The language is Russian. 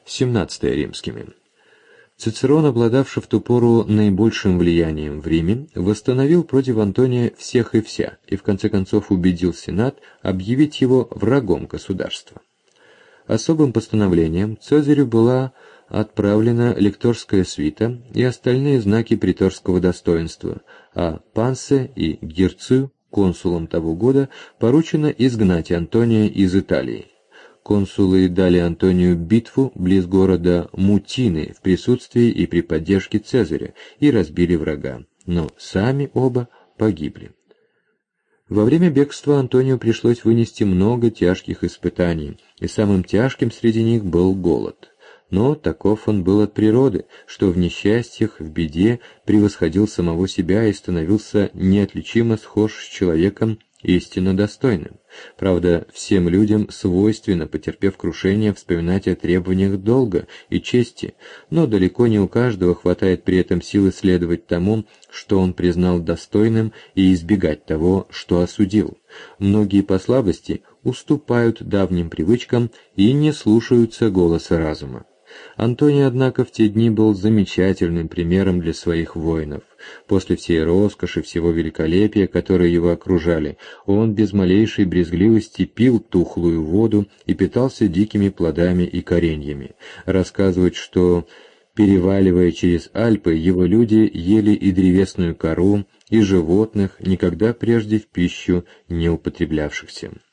17 римскими. Цицерон, обладавший в ту пору наибольшим влиянием в Риме, восстановил против Антония всех и вся и в конце концов убедил Сенат объявить его врагом государства. Особым постановлением Цезарю была отправлена лекторская свита и остальные знаки приторского достоинства, а Пансе и Герцию, консулам того года, поручено изгнать Антония из Италии. Консулы дали Антонию битву близ города Мутины в присутствии и при поддержке Цезаря и разбили врага, но сами оба погибли. Во время бегства Антонию пришлось вынести много тяжких испытаний, и самым тяжким среди них был голод. Но таков он был от природы, что в несчастьях, в беде превосходил самого себя и становился неотличимо схож с человеком истинно достойным. Правда, всем людям свойственно, потерпев крушение, вспоминать о требованиях долга и чести, но далеко не у каждого хватает при этом силы следовать тому, что он признал достойным, и избегать того, что осудил. Многие по слабости уступают давним привычкам и не слушаются голоса разума. Антоний, однако, в те дни был замечательным примером для своих воинов. После всей роскоши, всего великолепия, которые его окружали, он без малейшей брезгливости пил тухлую воду и питался дикими плодами и кореньями. Рассказывают, что, переваливая через Альпы, его люди ели и древесную кору, и животных, никогда прежде в пищу не употреблявшихся.